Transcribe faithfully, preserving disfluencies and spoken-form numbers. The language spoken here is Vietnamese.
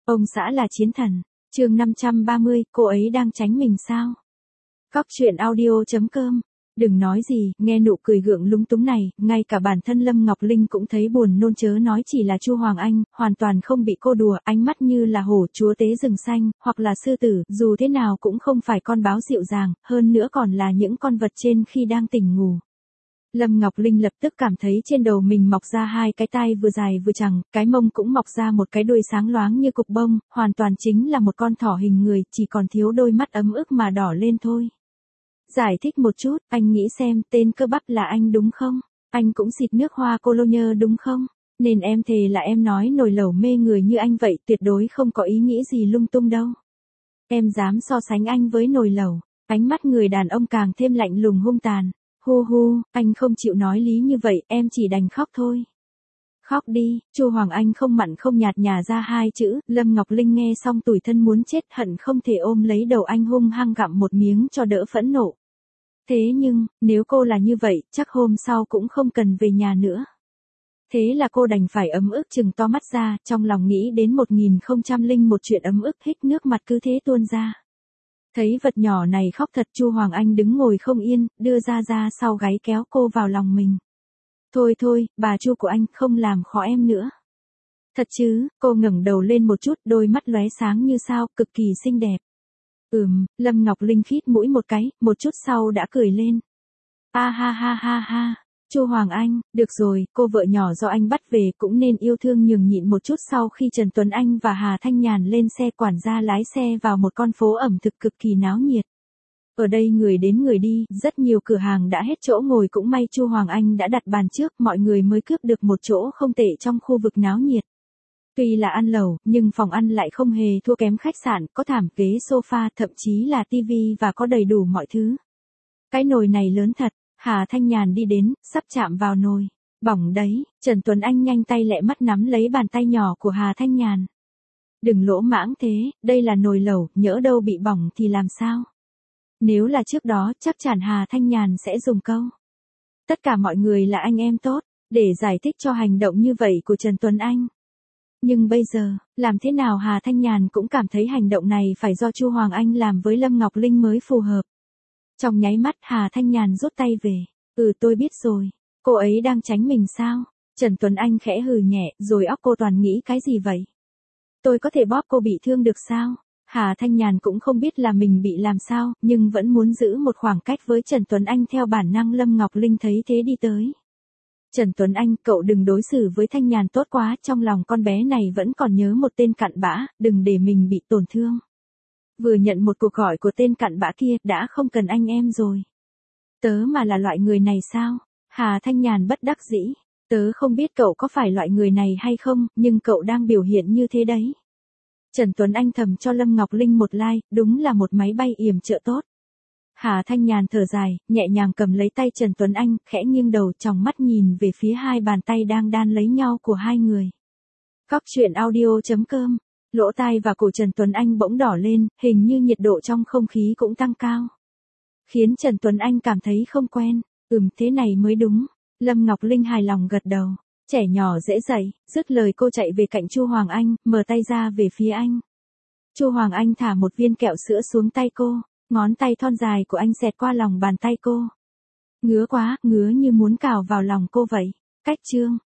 Ông xã là chiến thần. Chương năm trăm ba mươi, cô ấy đang tránh mình sao? Cóc truyện audio chấm com. Đừng nói gì, nghe nụ cười gượng lúng túng này, ngay cả bản thân Lâm Ngọc Linh cũng thấy buồn nôn, chớ nói chỉ là Chu Hoàng Anh, hoàn toàn không bị cô đùa, ánh mắt như là hổ chúa tế rừng xanh, hoặc là sư tử, dù thế nào cũng không phải con báo dịu dàng, hơn nữa còn là những con vật trên khi đang tỉnh ngủ. Lâm Ngọc Linh lập tức cảm thấy trên đầu mình mọc ra hai cái tai vừa dài vừa chằng, cái mông cũng mọc ra một cái đuôi sáng loáng như cục bông, hoàn toàn chính là một con thỏ hình người, chỉ còn thiếu đôi mắt ấm ức mà đỏ lên thôi. Giải thích một chút, anh nghĩ xem, tên cơ bắp là anh đúng không? Anh cũng xịt nước hoa cologne đúng không? Nên em thề là em nói nồi lẩu mê người như anh vậy, tuyệt đối không có ý nghĩ gì lung tung đâu. Em dám so sánh anh với nồi lẩu. Ánh mắt người đàn ông càng thêm lạnh lùng hung tàn. Hu hu, anh không chịu nói lý như vậy, em chỉ đành khóc thôi. Khóc đi, Chu Hoàng Anh không mặn không nhạt nhả ra hai chữ, Lâm Ngọc Linh nghe xong tủi thân muốn chết, hận không thể ôm lấy đầu anh hung hăng gặm một miếng cho đỡ phẫn nộ. Thế nhưng, nếu cô là như vậy, chắc hôm sau cũng không cần về nhà nữa. Thế là cô đành phải ấm ức trừng to mắt ra, trong lòng nghĩ đến một nghìn không trăm lẻ một chuyện ấm ức, hít nước mặt cứ thế tuôn ra. Thấy vật nhỏ này khóc thật, Chu Hoàng Anh đứng ngồi không yên, đưa ra ra sau gáy kéo cô vào lòng mình. Thôi thôi, bà Chu của anh, không làm khó em nữa. Thật chứ, cô ngẩng đầu lên một chút, đôi mắt lóe sáng như sao, cực kỳ xinh đẹp. Ừm, Lâm Ngọc Linh khít mũi một cái, một chút sau đã cười lên. A ha ha ha ha, Chu Hoàng Anh, được rồi, cô vợ nhỏ do anh bắt về cũng nên yêu thương nhường nhịn một chút. Sau khi Trần Tuấn Anh và Hà Thanh Nhàn lên xe, quản gia lái xe vào một con phố ẩm thực cực kỳ náo nhiệt. Ở đây người đến người đi, rất nhiều cửa hàng đã hết chỗ ngồi, cũng may Chu Hoàng Anh đã đặt bàn trước, mọi người mới cướp được một chỗ không tệ trong khu vực náo nhiệt. Tuy là ăn lẩu, nhưng phòng ăn lại không hề thua kém khách sạn, có thảm ghế sofa, thậm chí là tivi và có đầy đủ mọi thứ. Cái nồi này lớn thật, Hà Thanh Nhàn đi đến, sắp chạm vào nồi. Bỏng đấy, Trần Tuấn Anh nhanh tay lẹ mắt nắm lấy bàn tay nhỏ của Hà Thanh Nhàn. Đừng lỗ mãng thế, đây là nồi lẩu, nhỡ đâu bị bỏng thì làm sao? Nếu là trước đó, chắc chắn Hà Thanh Nhàn sẽ dùng câu. Tất cả mọi người là anh em tốt, để giải thích cho hành động như vậy của Trần Tuấn Anh. Nhưng bây giờ, làm thế nào Hà Thanh Nhàn cũng cảm thấy hành động này phải do Chu Hoàng Anh làm với Lâm Ngọc Linh mới phù hợp. Trong nháy mắt Hà Thanh Nhàn rút tay về. Ừ, tôi biết rồi. Cô ấy đang tránh mình sao? Trần Tuấn Anh khẽ hừ nhẹ, rồi óc cô toàn nghĩ cái gì vậy? Tôi có thể bóp cô bị thương được sao? Hà Thanh Nhàn cũng không biết là mình bị làm sao, nhưng vẫn muốn giữ một khoảng cách với Trần Tuấn Anh. Theo bản năng Lâm Ngọc Linh thấy thế đi tới. Trần Tuấn Anh, cậu đừng đối xử với Thanh Nhàn tốt quá, trong lòng con bé này vẫn còn nhớ một tên cặn bã, đừng để mình bị tổn thương. Vừa nhận một cuộc gọi của tên cặn bã kia, đã không cần anh em rồi. Tớ mà là loại người này sao? Hà Thanh Nhàn bất đắc dĩ. Tớ không biết cậu có phải loại người này hay không, nhưng cậu đang biểu hiện như thế đấy. Trần Tuấn Anh thầm cho Lâm Ngọc Linh một like, đúng là một máy bay yểm trợ tốt. Hà Thanh Nhàn thở dài, nhẹ nhàng cầm lấy tay Trần Tuấn Anh, khẽ nghiêng đầu, tròng mắt nhìn về phía hai bàn tay đang đan lấy nhau của hai người. Cóc truyện audio chấm com. Lỗ tai và cổ Trần Tuấn Anh bỗng đỏ lên, hình như nhiệt độ trong không khí cũng tăng cao. Khiến Trần Tuấn Anh cảm thấy không quen. Ừm, thế này mới đúng. Lâm Ngọc Linh hài lòng gật đầu. Trẻ nhỏ dễ dạy, dứt lời cô chạy về cạnh Chu Hoàng Anh, mở tay ra về phía anh. Chu Hoàng Anh thả một viên kẹo sữa xuống tay cô, ngón tay thon dài của anh xẹt qua lòng bàn tay cô. Ngứa quá, ngứa như muốn cào vào lòng cô vậy. Cách chương.